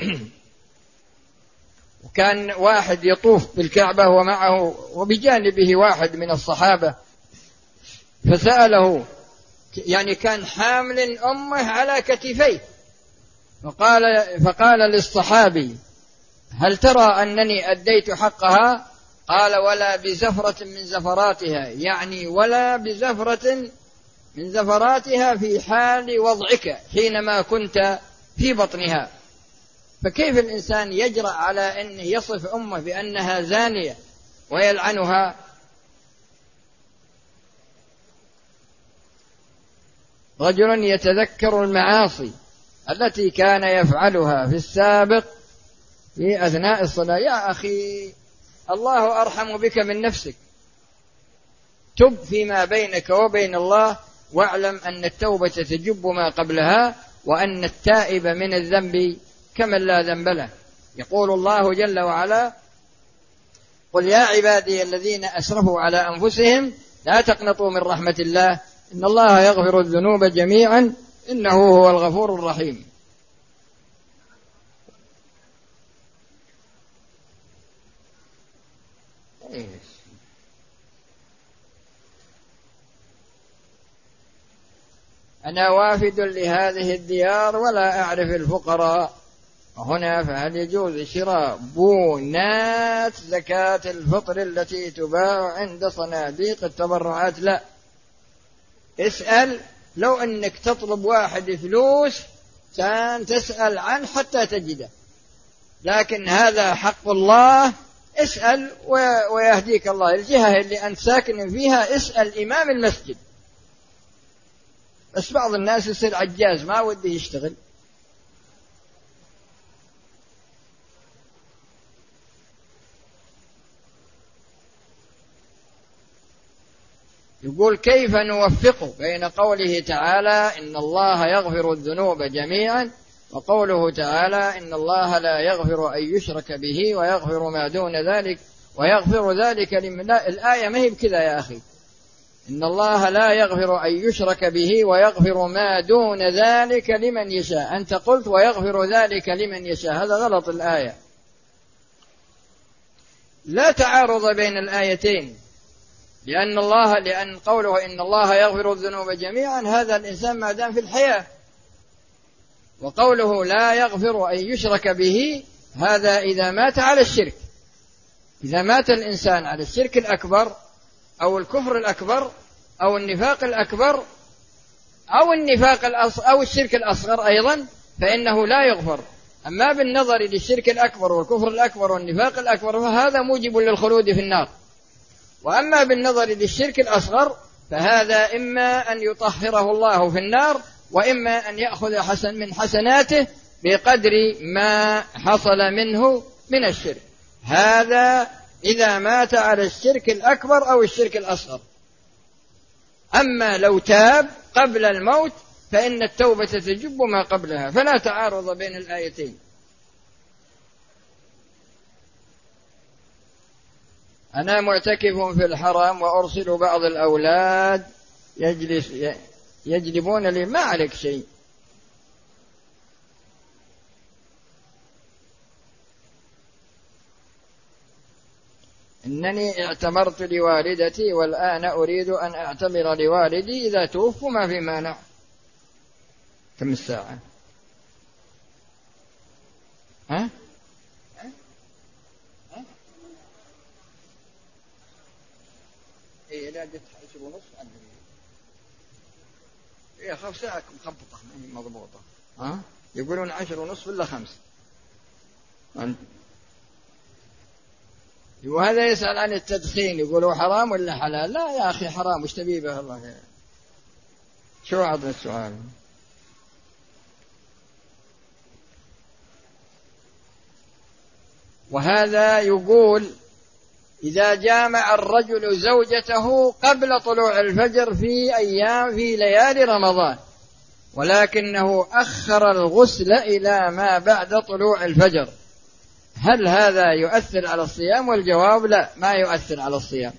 Speaker 2: وكان واحد يطوف بالكعبة ومعه وبجانبه واحد من الصحابة فسأله، يعني كان حامل أمه على كتفيه، فقال, فقال للصحابي هل ترى أنني أديت حقها؟ قال ولا بزفرة من زفراتها، يعني ولا بزفرة من زفراتها في حال وضعك حينما كنت في بطنها. فكيف الإنسان يجرأ على أنه يصف أمه بأنها زانية ويلعنها؟ رجل يتذكر المعاصي التي كان يفعلها في السابق في أثناء الصلاة. يا أخي الله أرحم بك من نفسك، تب فيما بينك وبين الله واعلم أن التوبة تجب ما قبلها وأن التائب من الذنب كمن لا ذنب له. يقول الله جل وعلا قل يا عبادي الذين أسرفوا على أنفسهم لا تقنطوا من رحمة الله إن الله يغفر الذنوب جميعا إنه هو الغفور الرحيم. أنا وافد لهذه الديار ولا أعرف الفقراء هنا، فهل يجوز شراء بونات زكاة الفطر التي تباع عند صناديق التبرعات؟ لا، اسأل. لو أنك تطلب واحد فلوس كان تسأل عنه حتى تجده، لكن هذا حق الله، اسأل ويهديك الله. الجهة اللي أنت ساكن فيها اسأل إمام المسجد. بس بعض الناس يصير عجاز ما وده يشتغل. يقول كيف نوفق بين قوله تعالى إن الله يغفر الذنوب جميعا وقوله تعالى إن الله لا يغفر أن يشرك به ويغفر ما دون ذلك ويغفر ذلك لمن. الآية ما هي بكذا يا أخي، إن الله لا يغفر أن يشرك به ويغفر ما دون ذلك لمن يشاء. أنت قلت ويغفر ذلك لمن يشاء، هذا غلط الآية. لا تعارض بين الآيتين، لأن الله لأن قوله إن الله يغفر الذنوب جميعا هذا الإنسان ما دام في الحياة، وقوله لا يغفر أن يشرك به هذا إذا مات على الشرك. إذا مات الإنسان على الشرك الأكبر أو الكفر الأكبر أو النفاق الأكبر أو النفاق الأصغر أو الشرك الأصغر أيضا فإنه لا يغفر. أما بالنظر للشرك الأكبر والكفر الأكبر والنفاق الأكبر فهذا موجب للخلود في النار. وأما بالنظر للشرك الأصغر فهذا إما أن يطهره الله في النار وإما أن يأخذ حسن من حسناته بقدر ما حصل منه من الشرك. هذا إذا مات على الشرك الأكبر أو الشرك الأصغر. أما لو تاب قبل الموت فإن التوبة تجب ما قبلها، فلا تعارض بين الآيتين. أنا معتكف في الحرم وأرسل بعض الأولاد يجلس يجلبون لي، ما عليك شيء. إنني اعتمرت لوالدتي والآن أريد أن أعتمر لوالدي إذا توفوا، ما في مانع. كم الساعة؟ ها؟ ها؟ ها؟ إيه لا جت عشر ونص عندي. إيه خمس ساعة مخبطة مضبوطة. ها؟ يقولون عشر ونص ولا خمس. أنت وهذا يسأل عن التدخين يقولوا حرام ولا حلال؟ لا يا أخي حرام، وش تبي به الله؟ شو عظم السؤال؟ وهذا يقول إذا جامع الرجل زوجته قبل طلوع الفجر في أيام في ليالي رمضان ولكنه أخر الغسل إلى ما بعد طلوع الفجر، هل هذا يؤثر على الصيام؟ والجواب لا، ما يؤثر على الصيام.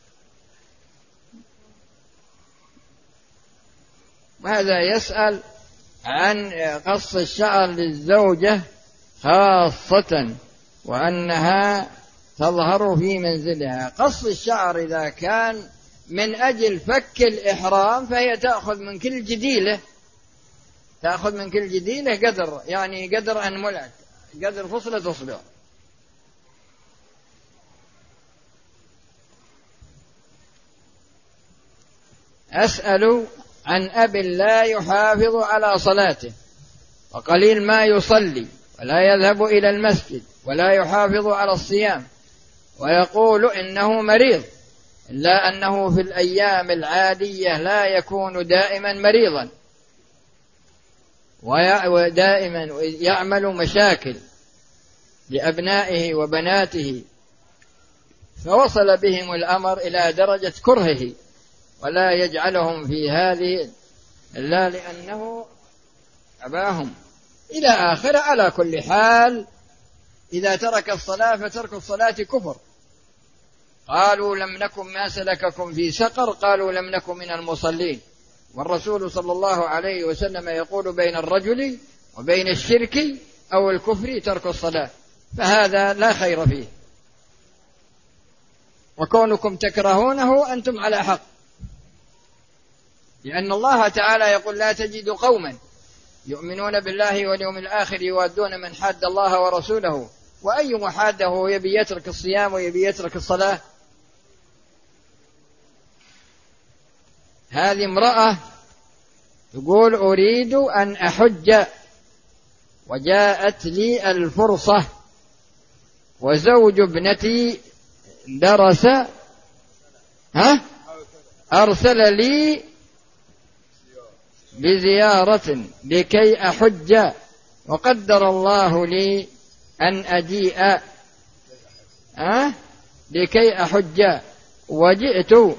Speaker 2: وهذا يسأل عن قص الشعر للزوجة خاصة وأنها تظهر في منزلها. قص الشعر إذا كان من أجل فك الإحرام فهي تأخذ من كل جديلة تأخذ من كل جديلة قدر، يعني قدر أنملة، قدر فصلة أصبع. أسأل عن أب لا يحافظ على صلاته وقليل ما يصلي ولا يذهب إلى المسجد ولا يحافظ على الصيام ويقول إنه مريض، إلا أنه في الأيام العادية لا يكون دائما مريضا ودائما يعمل مشاكل لأبنائه وبناته، فوصل بهم الأمر إلى درجة كرهه ولا يجعلهم في هذه إلا لأنه أباهم إلى آخر. على كل حال إذا ترك الصلاة فترك الصلاة كفر. قالوا لم نكن ما سلككم في سقر قالوا لم نكن من المصلين. والرسول صلى الله عليه وسلم يقول بين الرجل وبين الشرك أو الكفر ترك الصلاة، فهذا لا خير فيه. وكونكم تكرهونه أنتم على حق، لأن الله تعالى يقول لا تجد قوما يؤمنون بالله واليوم الآخر يوادون من حاد الله ورسوله. وأي محاده يبي يترك الصيام ويبي يترك الصلاة؟ هذه امرأة تقول أريد أن أحج وجاءت لي الفرصة وزوج ابنتي درس ها أرسل لي بزيارة لكي أحج وقدر الله لي أن أجيء أه؟ لكي أحج وجئت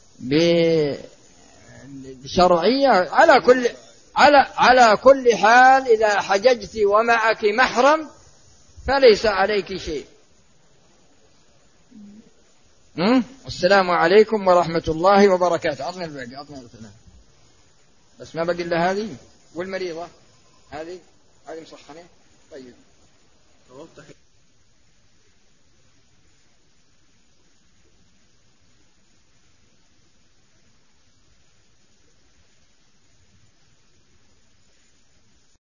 Speaker 2: بشرعية. على كل على على كل حال إذا حججت ومعك محرم فليس عليك شيء. السلام عليكم ورحمة الله وبركاته. أعطني الباقي، أعطني الثلاثة بس، ما بقي إلا هذه والمريضة هذه هذه مصحنة. طيب